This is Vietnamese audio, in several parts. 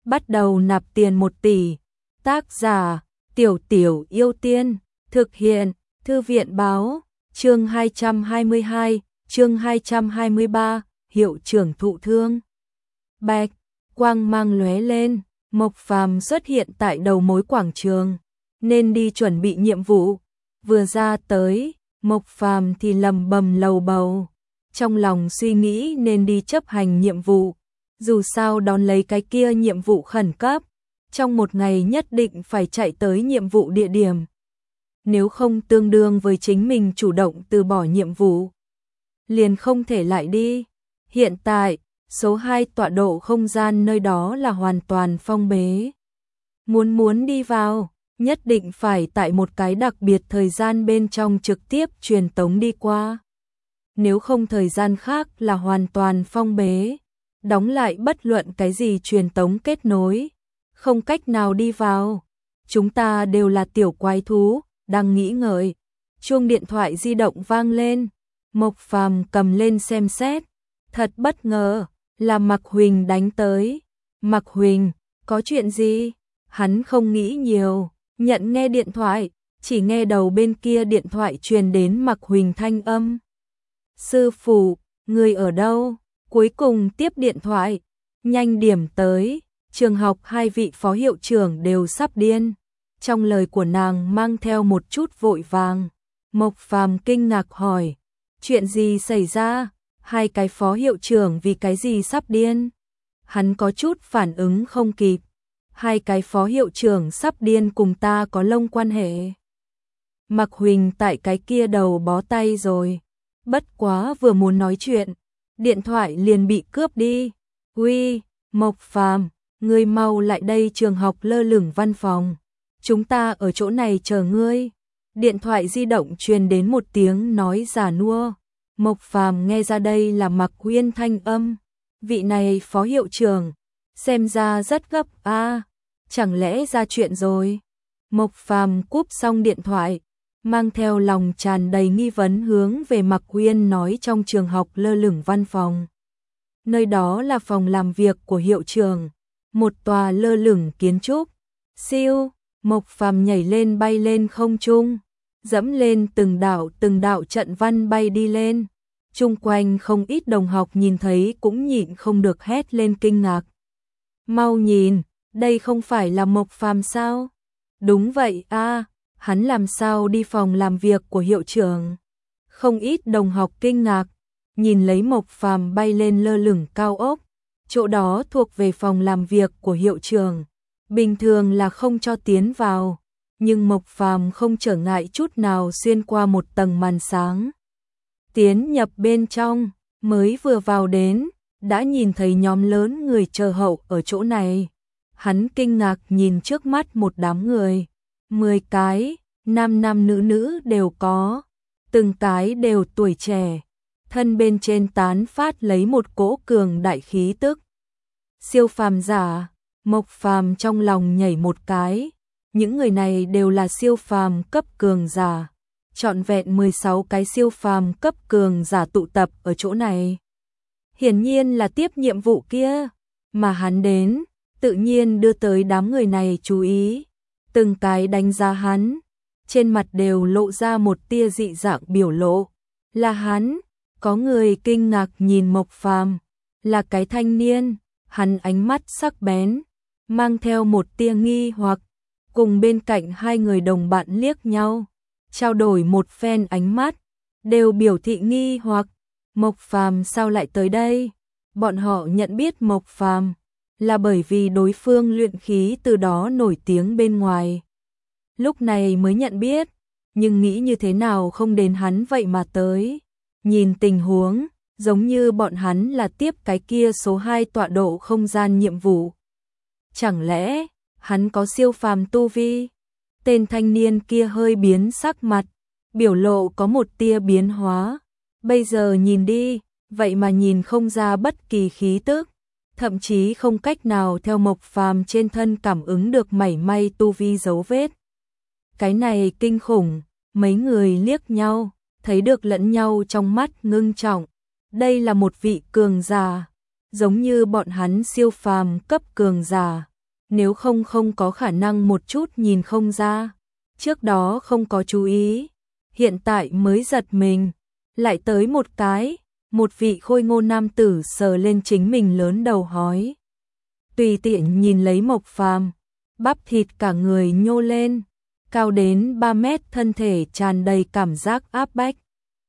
bắt đầu nạp tiền 1 tỷ. Tác giả: Tiểu Tiểu Yêu Tiên. Thực hiện: Thư viện báo. Chương 222, chương 223, hiệu trưởng thụ thương. Bạch quang mang lóe lên, Mộc Phàm xuất hiện tại đầu mối quảng trường, nên đi chuẩn bị nhiệm vụ. Vừa ra tới, Mộc Phàm thì lầm bầm lầu bầu, trong lòng suy nghĩ nên đi chấp hành nhiệm vụ. Dù sao đón lấy cái kia nhiệm vụ khẩn cấp, trong 1 ngày nhất định phải chạy tới nhiệm vụ địa điểm. Nếu không tương đương với chính mình chủ động từ bỏ nhiệm vụ, liền không thể lại đi. Hiện tại, số 2 tọa độ không gian nơi đó là hoàn toàn phong bế. Muốn đi vào, nhất định phải tại một cái đặc biệt thời gian bên trong trực tiếp truyền tống đi qua. Nếu không thời gian khác là hoàn toàn phong bế, đóng lại bất luận cái gì truyền tống kết nối, không cách nào đi vào. Chúng ta đều là tiểu quái thú, đang nghĩ ngợi, chuông điện thoại di động vang lên. Mộc Phàm cầm lên xem xét, thật bất ngờ, là Mạc Huỳnh đánh tới. Mạc Huỳnh, có chuyện gì? Hắn không nghĩ nhiều, nhận nghe điện thoại, chỉ nghe đầu bên kia điện thoại truyền đến Mạc Huỳnh thanh âm. Sư phụ, người ở đâu? Cuối cùng tiếp điện thoại, nhanh điểm tới, trường học 2 vị phó hiệu trưởng đều sắp điên. Trong lời của nàng mang theo một chút vội vàng. Mộc Phàm kinh ngạc hỏi, chuyện gì xảy ra? 2 cái phó hiệu trưởng vì cái gì sắp điên? Hắn có chút phản ứng không kịp. 2 cái phó hiệu trưởng sắp điên cùng ta có lông quan hệ. Mạc Huỳnh tại cái kia đầu bó tay rồi. Bất quá vừa muốn nói chuyện, điện thoại liền bị cướp đi. Uy, Mộc Phàm, ngươi mau lại đây trường học lơ lửng văn phòng. Chúng ta ở chỗ này chờ ngươi. Điện thoại di động truyền đến một tiếng nói già nua. Mộc Phàm nghe ra đây là Mạc Huyên thanh âm. Vị này phó hiệu trưởng, xem ra rất gấp a, chẳng lẽ ra chuyện rồi? Mộc Phàm cúp xong điện thoại, mang theo lòng tràn đầy nghi vấn hướng về Mạc Huyên nói trong trường học lơ lửng văn phòng. Nơi đó là phòng làm việc của hiệu trưởng, một tòa lơ lửng kiến trúc. Siêu, Mộc Phàm nhảy lên bay lên không trung, dẫm lên từng đạo trận văn bay đi lên. Chung quanh không ít đồng học nhìn thấy cũng nhịn không được hét lên kinh ngạc. Mau nhìn, đây không phải là Mộc Phàm sao? Đúng vậy a, hắn làm sao đi phòng làm việc của hiệu trưởng? Không ít đồng học kinh ngạc, nhìn lấy Mộc Phàm bay lên lơ lửng cao ốc. Chỗ đó thuộc về phòng làm việc của hiệu trưởng, bình thường là không cho tiến vào, nhưng Mộc Phàm không trở ngại chút nào xuyên qua một tầng màn sáng. Tiến nhập bên trong, mới vừa vào đến, đã nhìn thấy nhóm lớn người chờ hậu ở chỗ này. Hắn kinh ngạc nhìn trước mắt một đám người, 10 cái, nam nam nữ nữ đều có, từng cái đều tuổi trẻ, thân bên trên tán phát lấy một cỗ cường đại khí tức. Siêu phàm giả, Mộc Phàm trong lòng nhảy một cái, những người này đều là siêu phàm cấp cường giả. Trọn vẹn 16 cái siêu phàm cấp cường giả tụ tập ở chỗ này. Hiển nhiên là tiếp nhiệm vụ kia, mà hắn đến, tự nhiên đưa tới đám người này chú ý. Từng cái đánh giá hắn, trên mặt đều lộ ra một tia dị dạng biểu lộ. Là hắn, có người kinh ngạc nhìn Mộc Phàm, là cái thanh niên, hắn ánh mắt sắc bén, mang theo một tia nghi hoặc, cùng bên cạnh 2 người đồng bạn liếc nhau. Trao đổi một phen ánh mắt, đều biểu thị nghi hoặc, Mộc Phàm sao lại tới đây? Bọn họ nhận biết Mộc Phàm là bởi vì đối phương luyện khí từ đó nổi tiếng bên ngoài. Lúc này mới nhận biết, nhưng nghĩ như thế nào không đến hắn vậy mà tới. Nhìn tình huống, giống như bọn hắn là tiếp cái kia số 2 tọa độ không gian nhiệm vụ. Chẳng lẽ, hắn có siêu phàm tu vi? Tên thanh niên kia hơi biến sắc mặt, biểu lộ có một tia biến hóa. Bây giờ nhìn đi, vậy mà nhìn không ra bất kỳ khí tức, thậm chí không cách nào theo Mộc Phàm trên thân cảm ứng được mảy may tu vi dấu vết. Cái này kinh khủng, mấy người liếc nhau, thấy được lẫn nhau trong mắt ngưng trọng. Đây là một vị cường giả, giống như bọn hắn siêu phàm cấp cường giả, nếu không có khả năng một chút nhìn không ra. Trước đó không có chú ý, hiện tại mới giật mình, lại tới một cái, một vị khôi ngô nam tử sờ lên chính mình lớn đầu hói. Tùy tiện nhìn lấy Mộc Phàm, bắp thịt cả người nhô lên, cao đến 3 mét, thân thể tràn đầy cảm giác áp bách.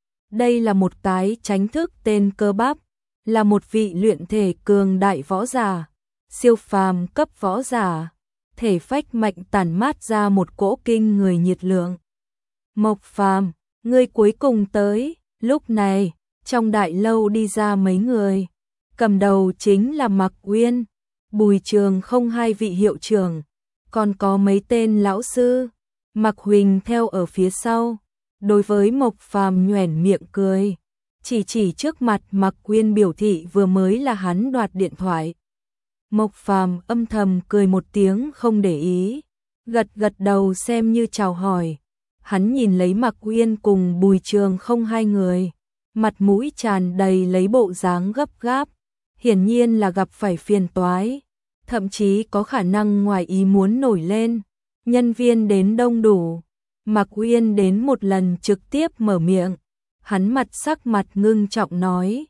Đây là một cái tránh thức tên Cơ Bắp, là một vị luyện thể cường đại võ giả, siêu phàm cấp võ giả, thể phách mạnh tản mát ra một cỗ kinh người nhiệt lượng. Mộc Phàm, ngươi cuối cùng tới. Lúc này, trong đại lâu đi ra mấy người, cầm đầu chính là Mạc Uyên, Bùi Trường không, hai vị hiệu trưởng, còn có mấy tên lão sư. Mạc Huỳnh theo ở phía sau, đối với Mộc Phàm nhoẻn miệng cười, chỉ trước mặt Mạc Uyên biểu thị vừa mới là hắn đoạt điện thoại. Mộc Phàm âm thầm cười một tiếng không để ý, gật đầu xem như chào hỏi. Hắn nhìn lấy Mạc Uyên cùng Bùi Trường không hai người, mặt mũi tràn đầy lấy bộ dáng gấp gáp, hiển nhiên là gặp phải phiền toái, thậm chí có khả năng ngoài ý muốn nổi lên. Nhân viên đến đông đủ, Mạc Uyên đến một lần trực tiếp mở miệng, hắn sắc mặt ngưng trọng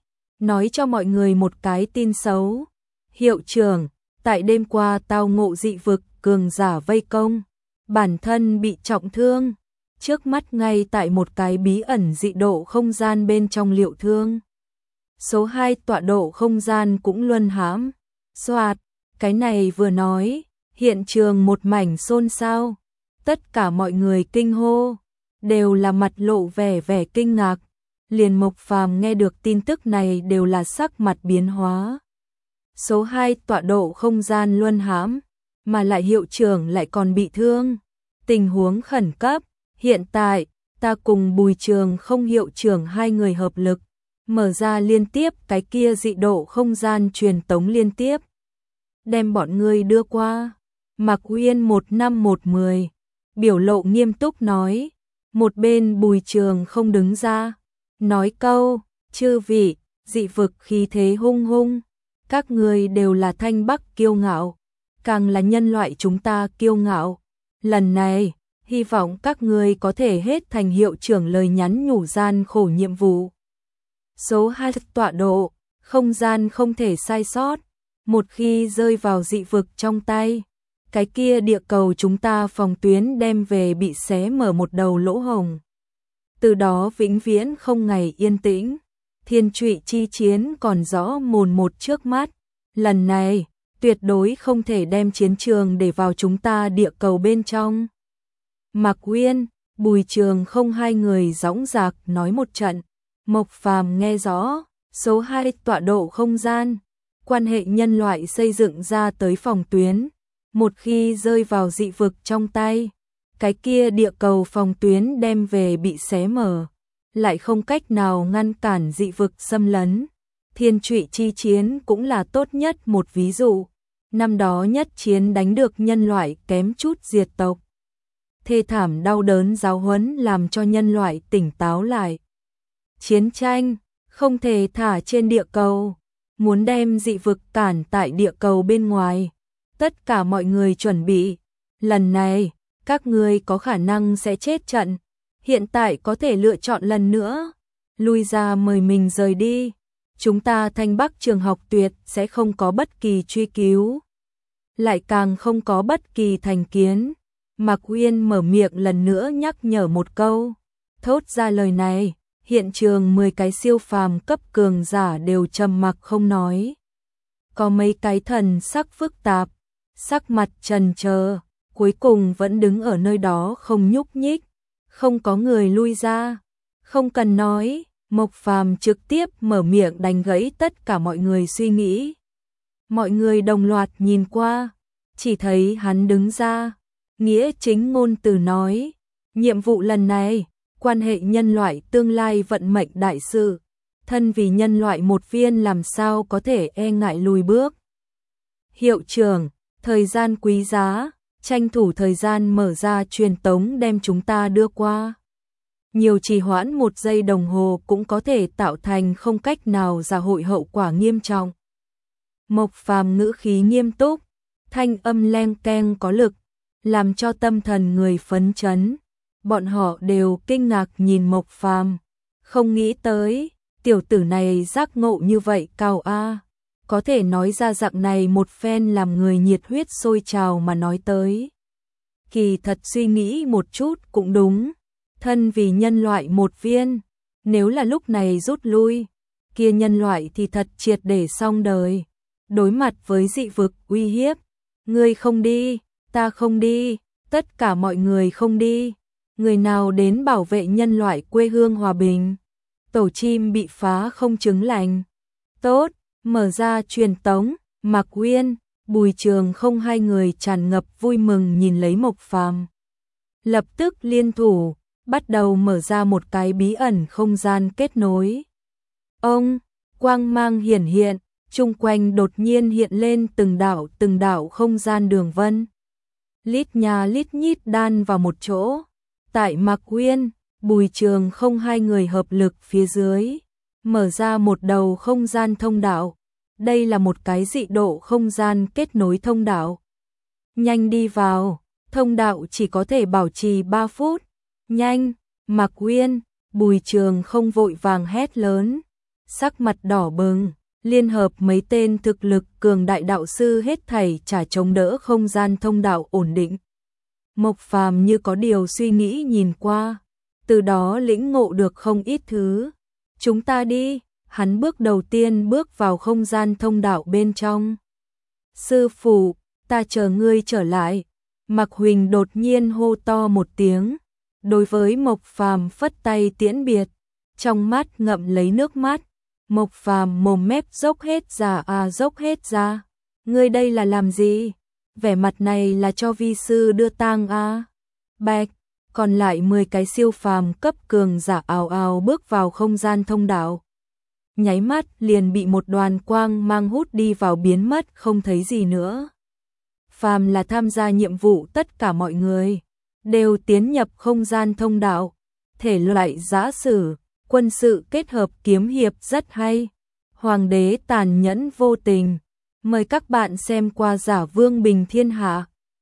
nói cho mọi người một cái tin xấu. Hiệu trưởng, tại đêm qua tao ngộ dị vực cường giả vây công, bản thân bị trọng thương, trước mắt ngay tại một cái bí ẩn dị độ không gian bên trong liệu thương. Số 2 tọa độ không gian cũng luân hãm. Soạt, cái này vừa nói, hiện trường một mảnh xôn xao, tất cả mọi người kinh hô, đều là mặt lộ vẻ kinh ngạc. Liền Mộc Phàm nghe được tin tức này đều là sắc mặt biến hóa. Số 2 tọa độ không gian luân hãm, mà lại hiệu trưởng lại còn bị thương. Tình huống khẩn cấp, hiện tại, ta cùng Bùi Trường không hiệu trưởng hai người hợp lực, mở ra liên tiếp cái kia dị độ không gian truyền tống liên tiếp. Đem bọn ngươi đưa qua. Mạc Uyên 15110, biểu lộ nghiêm túc nói. Một bên Bùi Trường không đứng ra, nói câu, chư vị, dị vực khí thế hung hung, các ngươi đều là Thanh Bắc kiêu ngạo, càng là nhân loại chúng ta kiêu ngạo. Lần này, hy vọng các ngươi có thể hết thành hiệu trưởng lời nhắn nhủ gian khổ nhiệm vụ. Số 2 tọa độ, không gian không thể sai sót, một khi rơi vào dị vực trong tay, cái kia địa cầu chúng ta phòng tuyến đem về bị xé mở một đầu lỗ hổng. Từ đó vĩnh viễn không ngày yên tĩnh, thiên trụy chi chiến còn rõ mồn một trước mắt. Lần này, tuyệt đối không thể đem chiến trường để vào chúng ta địa cầu bên trong. Mạc Uyên, Bùi Trường không hai người dõng dạc nói một trận. Mộc Phàm nghe rõ, số 2 tọa độ không gian, quan hệ nhân loại xây dựng ra tới phòng tuyến, một khi rơi vào dị vực trong tay, cái kia địa cầu phòng tuyến đem về bị xé mở, lại không cách nào ngăn cản dị vực xâm lấn. Thiên trụy chi chiến cũng là tốt nhất một ví dụ, năm đó nhất chiến đánh được nhân loại kém chút diệt tộc. Thê thảm đau đớn giáo huấn làm cho nhân loại tỉnh táo lại. Chiến tranh không thể thả trên địa cầu, muốn đem dị vực cản tại địa cầu bên ngoài. Tất cả mọi người chuẩn bị, lần này các ngươi có khả năng sẽ chết trận, hiện tại có thể lựa chọn lần nữa, lui ra mời mình rời đi. Chúng ta Thanh Bắc trường học tuyệt sẽ không có bất kỳ truy cứu, lại càng không có bất kỳ thành kiến. Mạc Uyên mở miệng lần nữa nhắc nhở một câu, thốt ra lời này, hiện trường 10 cái siêu phàm cấp cường giả đều trầm mặc không nói. Có mấy cái thần sắc phức tạp, sắc mặt trần chờ, cuối cùng vẫn đứng ở nơi đó không nhúc nhích, không có người lui ra. Không cần nói, Mộc Phàm trực tiếp mở miệng đánh gãy tất cả mọi người suy nghĩ. Mọi người đồng loạt nhìn qua, chỉ thấy hắn đứng ra, nghĩa chính ngôn từ nói, nhiệm vụ lần này, quan hệ nhân loại tương lai vận mệnh đại sự, thân vì nhân loại một viên làm sao có thể e ngại lùi bước. Hiệu trưởng, thời gian quý giá, tranh thủ thời gian mở ra truyền tống đem chúng ta đưa qua. Nhiều trì hoãn 1 giây đồng hồ cũng có thể tạo thành không cách nào giả hội hậu quả nghiêm trọng. Mộc Phàm ngữ khí nghiêm túc, thanh âm leng keng có lực, làm cho tâm thần người phấn chấn. Bọn họ đều kinh ngạc nhìn Mộc Phàm, không nghĩ tới, tiểu tử này giác ngộ như vậy cao a, có thể nói ra dạng này một phen làm người nhiệt huyết sôi trào mà nói tới. Kỳ thật suy nghĩ một chút cũng đúng, thân vì nhân loại một viên, nếu là lúc này rút lui, kia nhân loại thì thật triệt để xong đời. Đối mặt với dị vực uy hiếp, ngươi không đi, ta không đi, tất cả mọi người không đi, người nào đến bảo vệ nhân loại quê hương hòa bình. Tổ chim bị phá không trứng lành. Tốt, mở ra truyền tống, Mạc Uyên, Bùi Trường không hai người tràn ngập vui mừng nhìn lấy Mộc Phàm. Lập tức liên thủ, bắt đầu mở ra một cái bí ẩn không gian kết nối. Ông, quang mang hiển hiện, chung quanh đột nhiên hiện lên từng đạo không gian đường vân. Lít nhà lít nhít đan vào một chỗ. Tại Mạc Uyên, Bùi Trường không hai người hợp lực phía dưới, mở ra một đầu không gian thông đạo. Đây là một cái dị độ không gian kết nối thông đạo. Nhanh đi vào, thông đạo chỉ có thể bảo trì 3 phút. Nhanh, Mạc Uyên, Bùi Trường không vội vàng hét lớn, sắc mặt đỏ bừng, liên hợp mấy tên thực lực cường đại đạo sư hết thảy trả chống đỡ không gian thông đạo ổn định. Mộc Phàm như có điều suy nghĩ nhìn qua, từ đó lĩnh ngộ được không ít thứ. Chúng ta đi, hắn bước đầu tiên bước vào không gian thông đạo bên trong. Sư phụ, ta chờ ngươi trở lại. Mạc Huỳnh đột nhiên hô to một tiếng, đối với Mộc Phàm phất tay tiễn biệt, trong mắt ngậm lấy nước mắt. Mộc Phàm mồm mép dốc hết ra dốc hết ra. Ngươi đây là làm gì? Vẻ mặt này là cho vi sư đưa tang a. Bạch, còn lại 10 cái siêu phàm cấp cường giả ào ào bước vào không gian thông đạo. Nháy mắt liền bị một đoàn quang mang hút đi vào biến mất không thấy gì nữa. Phàm là tham gia nhiệm vụ tất cả mọi người đều tiến nhập không gian thông đạo, thể loại giã sử, quân sự kết hợp kiếm hiệp rất hay. Hoàng đế tàn nhẫn vô tình. Mời các bạn xem qua Giả Vương Bình Thiên Hạ.